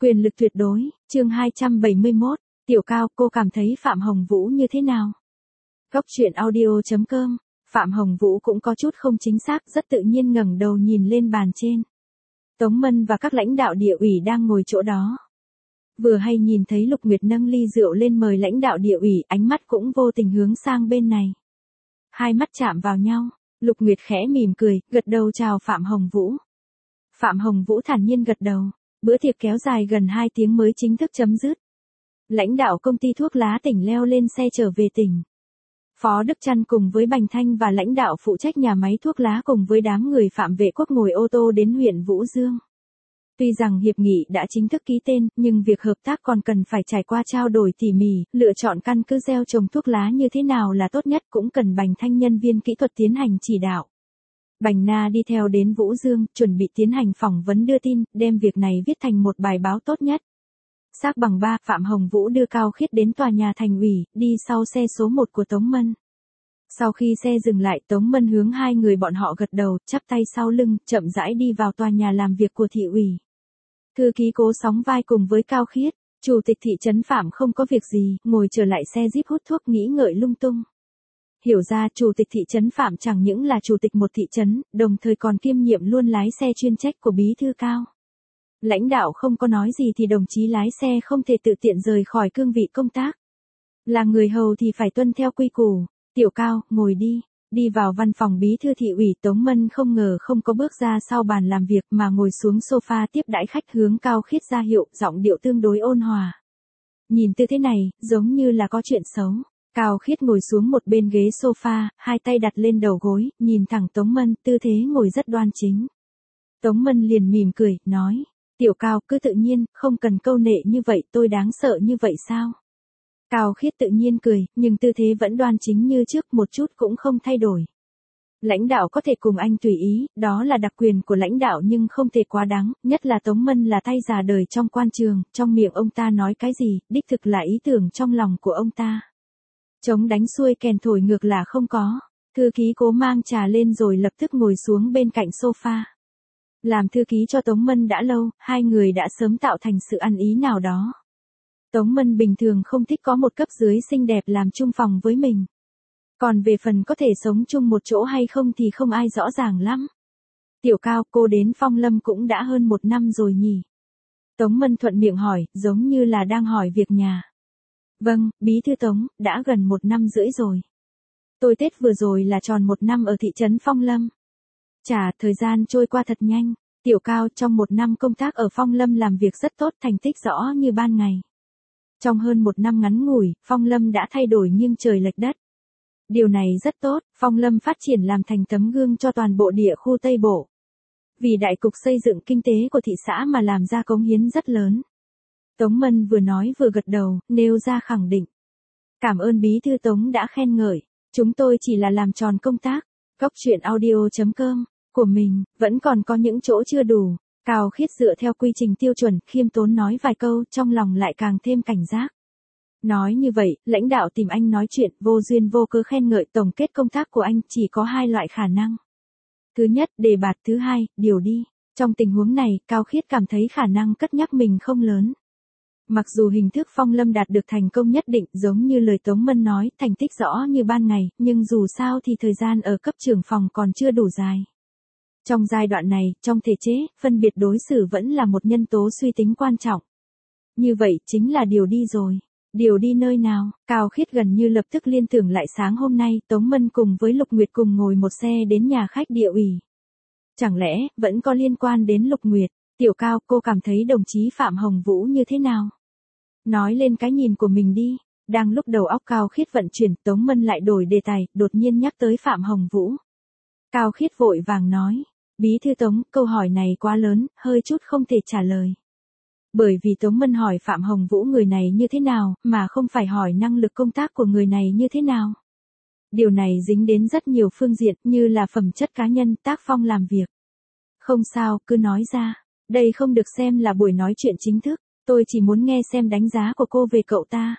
Quyền lực tuyệt đối, chương 271, Tiểu Cao, cô cảm thấy Phạm Hồng Vũ như thế nào? Góc truyện audio.com, Phạm Hồng Vũ cũng có chút không chính xác, rất tự nhiên ngẩng đầu nhìn lên bàn trên. Tống Mân và các lãnh đạo địa ủy đang ngồi chỗ đó. Vừa hay nhìn thấy Lục Nguyệt nâng ly rượu lên mời lãnh đạo địa ủy, ánh mắt cũng vô tình hướng sang bên này. Hai mắt chạm vào nhau, Lục Nguyệt khẽ mỉm cười, gật đầu chào Phạm Hồng Vũ. Phạm Hồng Vũ thản nhiên gật đầu. Bữa tiệc kéo dài gần 2 tiếng mới chính thức chấm dứt. Lãnh đạo công ty thuốc lá tỉnh leo lên xe trở về tỉnh. Phó Đức Trăn cùng với Bành Thanh và lãnh đạo phụ trách nhà máy thuốc lá cùng với đám người phạm vệ quốc ngồi ô tô đến huyện Vũ Dương. Tuy rằng hiệp nghị đã chính thức ký tên, nhưng việc hợp tác còn cần phải trải qua trao đổi tỉ mỉ, lựa chọn căn cứ gieo trồng thuốc lá như thế nào là tốt nhất cũng cần Bành Thanh nhân viên kỹ thuật tiến hành chỉ đạo. Bành Na đi theo đến Vũ Dương, chuẩn bị tiến hành phỏng vấn đưa tin, đem việc này viết thành một bài báo tốt nhất. Xác bằng 3, Phạm Hồng Vũ đưa Cao Khiết đến tòa nhà thành ủy, đi sau xe số 1 của Tống Mân. Sau khi xe dừng lại, Tống Mân hướng hai người bọn họ gật đầu, chắp tay sau lưng, chậm rãi đi vào tòa nhà làm việc của thị ủy. Thư ký Cố sóng vai cùng với Cao Khiết, chủ tịch thị trấn Phạm không có việc gì, ngồi trở lại xe Jeep hút thuốc nghĩ ngợi lung tung. Hiểu ra chủ tịch thị trấn Phạm chẳng những là chủ tịch một thị trấn, đồng thời còn kiêm nhiệm luôn lái xe chuyên trách của bí thư Cao. Lãnh đạo không có nói gì thì đồng chí lái xe không thể tự tiện rời khỏi cương vị công tác. Là người hầu thì phải tuân theo quy củ. Tiểu Cao, ngồi đi. Đi vào văn phòng bí thư thị ủy, Tống Mân không ngờ không có bước ra sau bàn làm việc mà ngồi xuống sofa tiếp đãi khách, hướng Cao Khiết ra hiệu, giọng điệu tương đối ôn hòa. Nhìn tư thế này, giống như là có chuyện xấu. Cao Khiết ngồi xuống một bên ghế sofa, hai tay đặt lên đầu gối, nhìn thẳng Tống Mân, tư thế ngồi rất đoan chính. Tống Mân liền mỉm cười, nói, Tiểu Cao, cứ tự nhiên, không cần câu nệ như vậy, tôi đáng sợ như vậy sao? Cao Khiết tự nhiên cười, nhưng tư thế vẫn đoan chính như trước, một chút cũng không thay đổi. Lãnh đạo có thể cùng anh tùy ý, đó là đặc quyền của lãnh đạo nhưng không thể quá đáng, nhất là Tống Mân là tay già đời trong quan trường, trong miệng ông ta nói cái gì, đích thực là ý tưởng trong lòng của ông ta. Chống đánh xuôi kèn thổi ngược là không có. Thư ký Cố mang trà lên rồi lập tức ngồi xuống bên cạnh sofa. Làm thư ký cho Tống Mân đã lâu, hai người đã sớm tạo thành sự ăn ý nào đó. Tống Mân bình thường không thích có một cấp dưới xinh đẹp làm chung phòng với mình. Còn về phần có thể sống chung một chỗ hay không thì không ai rõ ràng lắm. Tiểu Cao, cô đến Phong Lâm cũng đã hơn 1 năm rồi nhỉ? Tống Mân thuận miệng hỏi, giống như là đang hỏi việc nhà. Vâng, bí thư Tống, đã gần 1 năm rưỡi rồi. Tôi Tết vừa rồi là tròn 1 năm ở thị trấn Phong Lâm. Chà, thời gian trôi qua thật nhanh. Tiểu Cao, trong 1 năm công tác ở Phong Lâm làm việc rất tốt, thành tích rõ như ban ngày. Trong hơn 1 năm ngắn ngủi, Phong Lâm đã thay đổi nghiêng trời lệch đất. Điều này rất tốt, Phong Lâm phát triển làm thành tấm gương cho toàn bộ địa khu Tây Bộ. Vì đại cục xây dựng kinh tế của thị xã mà làm ra cống hiến rất lớn. Tống Mân vừa nói vừa gật đầu, nêu ra khẳng định. Cảm ơn bí thư Tống đã khen ngợi, chúng tôi chỉ là làm tròn công tác. Góc truyện audio.com, của mình, vẫn còn có những chỗ chưa đủ. Cao Khiết dựa theo quy trình tiêu chuẩn, khiêm tốn nói vài câu, trong lòng lại càng thêm cảnh giác. Nói như vậy, lãnh đạo tìm anh nói chuyện, vô duyên vô cớ khen ngợi, tổng kết công tác của anh chỉ có 2 loại khả năng. Thứ nhất, đề bạt, thứ hai, điều đi. Trong tình huống này, Cao Khiết cảm thấy khả năng cất nhắc mình không lớn. Mặc dù hình thức Phong Lâm đạt được thành công nhất định, giống như lời Tống Mân nói, thành tích rõ như ban ngày, nhưng dù sao thì thời gian ở cấp trưởng phòng còn chưa đủ dài. Trong giai đoạn này, trong thể chế, phân biệt đối xử vẫn là một nhân tố suy tính quan trọng. Như vậy, chính là điều đi rồi. Điều đi nơi nào? Cao Khiết gần như lập tức liên tưởng lại sáng hôm nay, Tống Mân cùng với Lục Nguyệt cùng ngồi một xe đến nhà khách địa ủy. Chẳng lẽ, vẫn có liên quan đến Lục Nguyệt? Tiểu Cao, cô cảm thấy đồng chí Phạm Hồng Vũ như thế nào? Nói lên cái nhìn của mình đi. Đang lúc đầu óc Cao Khiết vận chuyển, Tống Mân lại đổi đề tài, đột nhiên nhắc tới Phạm Hồng Vũ. Cao Khiết vội vàng nói, bí thư Tống, câu hỏi này quá lớn, hơi chút không thể trả lời. Bởi vì Tống Mân hỏi Phạm Hồng Vũ người này như thế nào, mà không phải hỏi năng lực công tác của người này như thế nào. Điều này dính đến rất nhiều phương diện, như là phẩm chất cá nhân, tác phong làm việc. Không sao, cứ nói ra. Đây không được xem là buổi nói chuyện chính thức, tôi chỉ muốn nghe xem đánh giá của cô về cậu ta.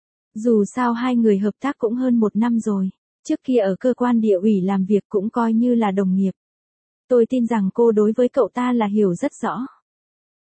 Dù sao hai người hợp tác cũng hơn 1 năm rồi, trước kia ở cơ quan địa ủy làm việc cũng coi như là đồng nghiệp. Tôi tin rằng cô đối với cậu ta là hiểu rất rõ.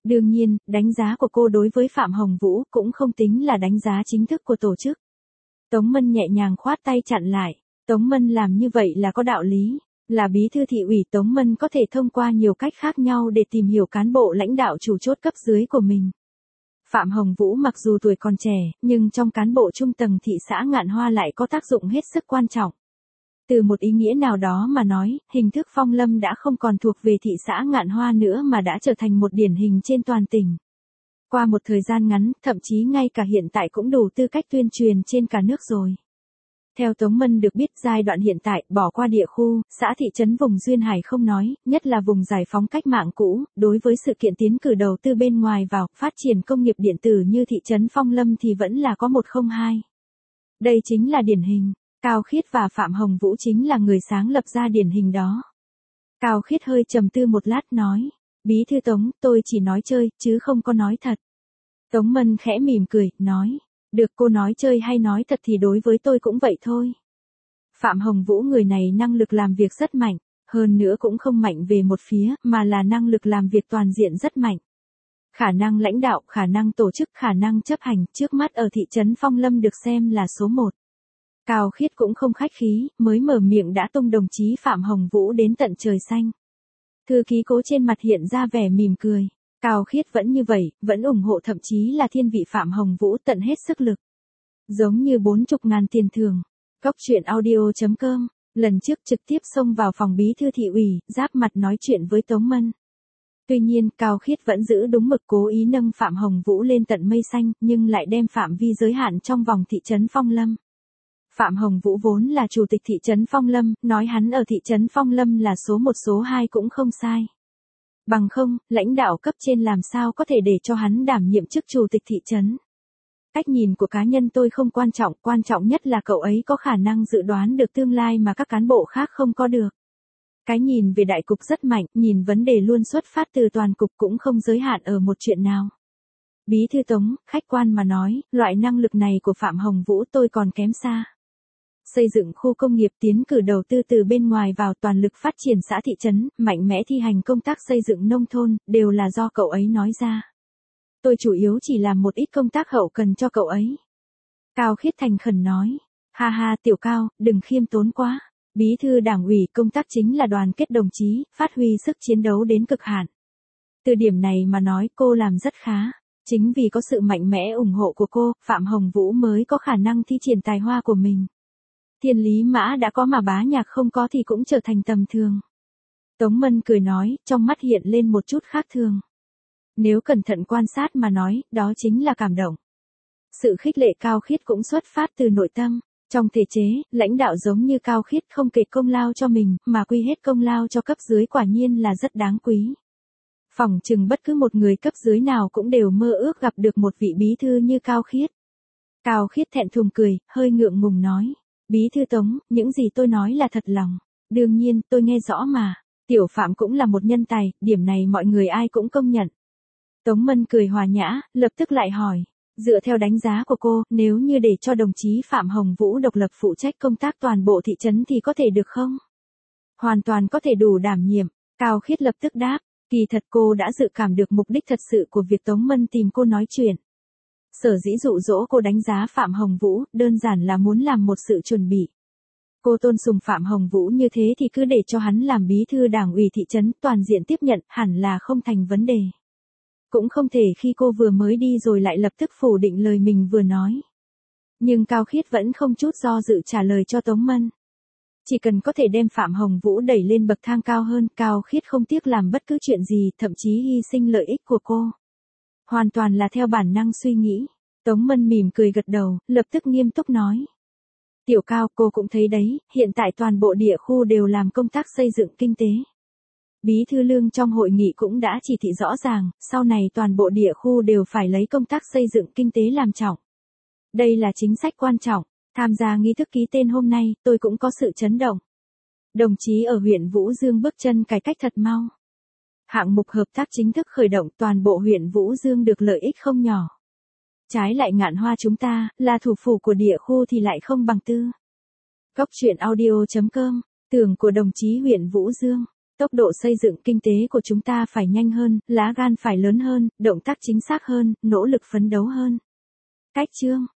Đương nhiên, đánh giá của cô đối với Phạm Hồng Vũ cũng không tính là đánh giá chính thức của tổ chức. Tống Mân nhẹ nhàng khoát tay chặn lại. Tống Mân làm như vậy là có đạo lý. Là bí thư thị ủy, Tống Mân có thể thông qua nhiều cách khác nhau để tìm hiểu cán bộ lãnh đạo chủ chốt cấp dưới của mình. Phạm Hồng Vũ mặc dù tuổi còn trẻ, nhưng trong cán bộ trung tầng thị xã Ngạn Hoa lại có tác dụng hết sức quan trọng. Từ một ý nghĩa nào đó mà nói, hình thức Phong Lâm đã không còn thuộc về thị xã Ngạn Hoa nữa mà đã trở thành một điển hình trên toàn tỉnh. Qua một thời gian ngắn, thậm chí ngay cả hiện tại cũng đủ tư cách tuyên truyền trên cả nước rồi. Theo Tống Mân được biết, giai đoạn hiện tại, bỏ qua địa khu, xã thị trấn vùng Duyên Hải không nói, nhất là vùng giải phóng cách mạng cũ, đối với sự kiện tiến cử đầu tư bên ngoài vào, phát triển công nghiệp điện tử như thị trấn Phong Lâm thì vẫn là có 102. Đây chính là điển hình. Cao Khiết và Phạm Hồng Vũ chính là người sáng lập ra điển hình đó. Cao Khiết hơi trầm tư một lát nói, bí thư Tống, tôi chỉ nói chơi, chứ không có nói thật. Tống Mân khẽ mỉm cười, nói, được, cô nói chơi hay nói thật thì đối với tôi cũng vậy thôi. Phạm Hồng Vũ người này năng lực làm việc rất mạnh, hơn nữa cũng không mạnh về một phía, mà là năng lực làm việc toàn diện rất mạnh. Khả năng lãnh đạo, khả năng tổ chức, khả năng chấp hành, trước mắt ở thị trấn Phong Lâm được xem là số 1. Cao Khiết cũng không khách khí, mới mở miệng đã tung đồng chí Phạm Hồng Vũ đến tận trời xanh. Thư ký Cố trên mặt hiện ra vẻ mỉm cười. Cao Khiết vẫn như vậy, vẫn ủng hộ, thậm chí là thiên vị Phạm Hồng Vũ tận hết sức lực. Giống như 40.000 tiền thưởng. Góc truyện audio.com, lần trước trực tiếp xông vào phòng bí thư thị ủy, giáp mặt nói chuyện với Tống Mân. Tuy nhiên, Cao Khiết vẫn giữ đúng mực, cố ý nâng Phạm Hồng Vũ lên tận mây xanh, nhưng lại đem phạm vi giới hạn trong vòng thị trấn Phong Lâm. Phạm Hồng Vũ vốn là chủ tịch thị trấn Phong Lâm, nói hắn ở thị trấn Phong Lâm là số 1 số 2 cũng không sai. Bằng không, lãnh đạo cấp trên làm sao có thể để cho hắn đảm nhiệm chức chủ tịch thị trấn. Cách nhìn của cá nhân tôi không quan trọng nhất là cậu ấy có khả năng dự đoán được tương lai mà các cán bộ khác không có được. Cái nhìn về đại cục rất mạnh, nhìn vấn đề luôn xuất phát từ toàn cục cũng không giới hạn ở một chuyện nào. Bí thư Tống, khách quan mà nói, loại năng lực này của Phạm Hồng Vũ tôi còn kém xa. Xây dựng khu công nghiệp, tiến cử đầu tư từ bên ngoài vào, toàn lực phát triển xã thị trấn, mạnh mẽ thi hành công tác xây dựng nông thôn, đều là do cậu ấy nói ra. Tôi chủ yếu chỉ làm một ít công tác hậu cần cho cậu ấy. Cao Khiết thành khẩn nói. Ha ha Tiểu Cao, đừng khiêm tốn quá. Bí thư đảng ủy, công tác chính là đoàn kết đồng chí, phát huy sức chiến đấu đến cực hạn. Từ điểm này mà nói cô làm rất khá. Chính vì có sự mạnh mẽ ủng hộ của cô, Phạm Hồng Vũ mới có khả năng thi triển tài hoa của mình. Thiên lý mã đã có mà bá nhạc không có thì cũng trở thành tầm thường. Tống Mân cười nói, trong mắt hiện lên một chút khác thường. Nếu cẩn thận quan sát mà nói, đó chính là cảm động. Sự khích lệ Cao Khiết cũng xuất phát từ nội tâm. Trong thể chế, lãnh đạo giống như Cao Khiết không kể công lao cho mình, mà quy hết công lao cho cấp dưới, quả nhiên là rất đáng quý. Phỏng chừng bất cứ một người cấp dưới nào cũng đều mơ ước gặp được một vị bí thư như Cao Khiết. Cao Khiết thẹn thùng cười, hơi ngượng ngùng nói. Bí thư Tống, những gì tôi nói là thật lòng. Đương nhiên, tôi nghe rõ mà. Tiểu Phạm cũng là một nhân tài, điểm này mọi người ai cũng công nhận. Tống Mân cười hòa nhã, lập tức lại hỏi. Dựa theo đánh giá của cô, nếu như để cho đồng chí Phạm Hồng Vũ độc lập phụ trách công tác toàn bộ thị trấn thì có thể được không? Hoàn toàn có thể đủ đảm nhiệm. Cao Khiết lập tức đáp. Kỳ thật cô đã dự cảm được mục đích thật sự của việc Tống Mân tìm cô nói chuyện. Sở dĩ dụ dỗ cô đánh giá Phạm Hồng Vũ, đơn giản là muốn làm một sự chuẩn bị. Cô tôn sùng Phạm Hồng Vũ như thế thì cứ để cho hắn làm bí thư đảng ủy thị trấn, toàn diện tiếp nhận, hẳn là không thành vấn đề. Cũng không thể khi cô vừa mới đi rồi lại lập tức phủ định lời mình vừa nói. Nhưng Cao Khiết vẫn không chút do dự trả lời cho Tống Mân. Chỉ cần có thể đem Phạm Hồng Vũ đẩy lên bậc thang cao hơn, Cao Khiết không tiếc làm bất cứ chuyện gì, thậm chí hy sinh lợi ích của cô. Hoàn toàn là theo bản năng suy nghĩ. Tống Mân mỉm cười gật đầu, lập tức nghiêm túc nói. Tiểu Cao, cô cũng thấy đấy, hiện tại toàn bộ địa khu đều làm công tác xây dựng kinh tế. Bí thư Lương trong hội nghị cũng đã chỉ thị rõ ràng, sau này toàn bộ địa khu đều phải lấy công tác xây dựng kinh tế làm trọng. Đây là chính sách quan trọng. Tham gia nghi thức ký tên hôm nay, tôi cũng có sự chấn động. Đồng chí ở huyện Vũ Dương bước chân cải cách thật mau. Hạng mục hợp tác chính thức khởi động, toàn bộ huyện Vũ Dương được lợi ích không nhỏ. Trái lại Ngạn Hoa chúng ta, là thủ phủ của địa khu thì lại không bằng tư. Góc truyện audio.com, tưởng của đồng chí huyện Vũ Dương. Tốc độ xây dựng kinh tế của chúng ta phải nhanh hơn, lá gan phải lớn hơn, động tác chính xác hơn, nỗ lực phấn đấu hơn. Cách chương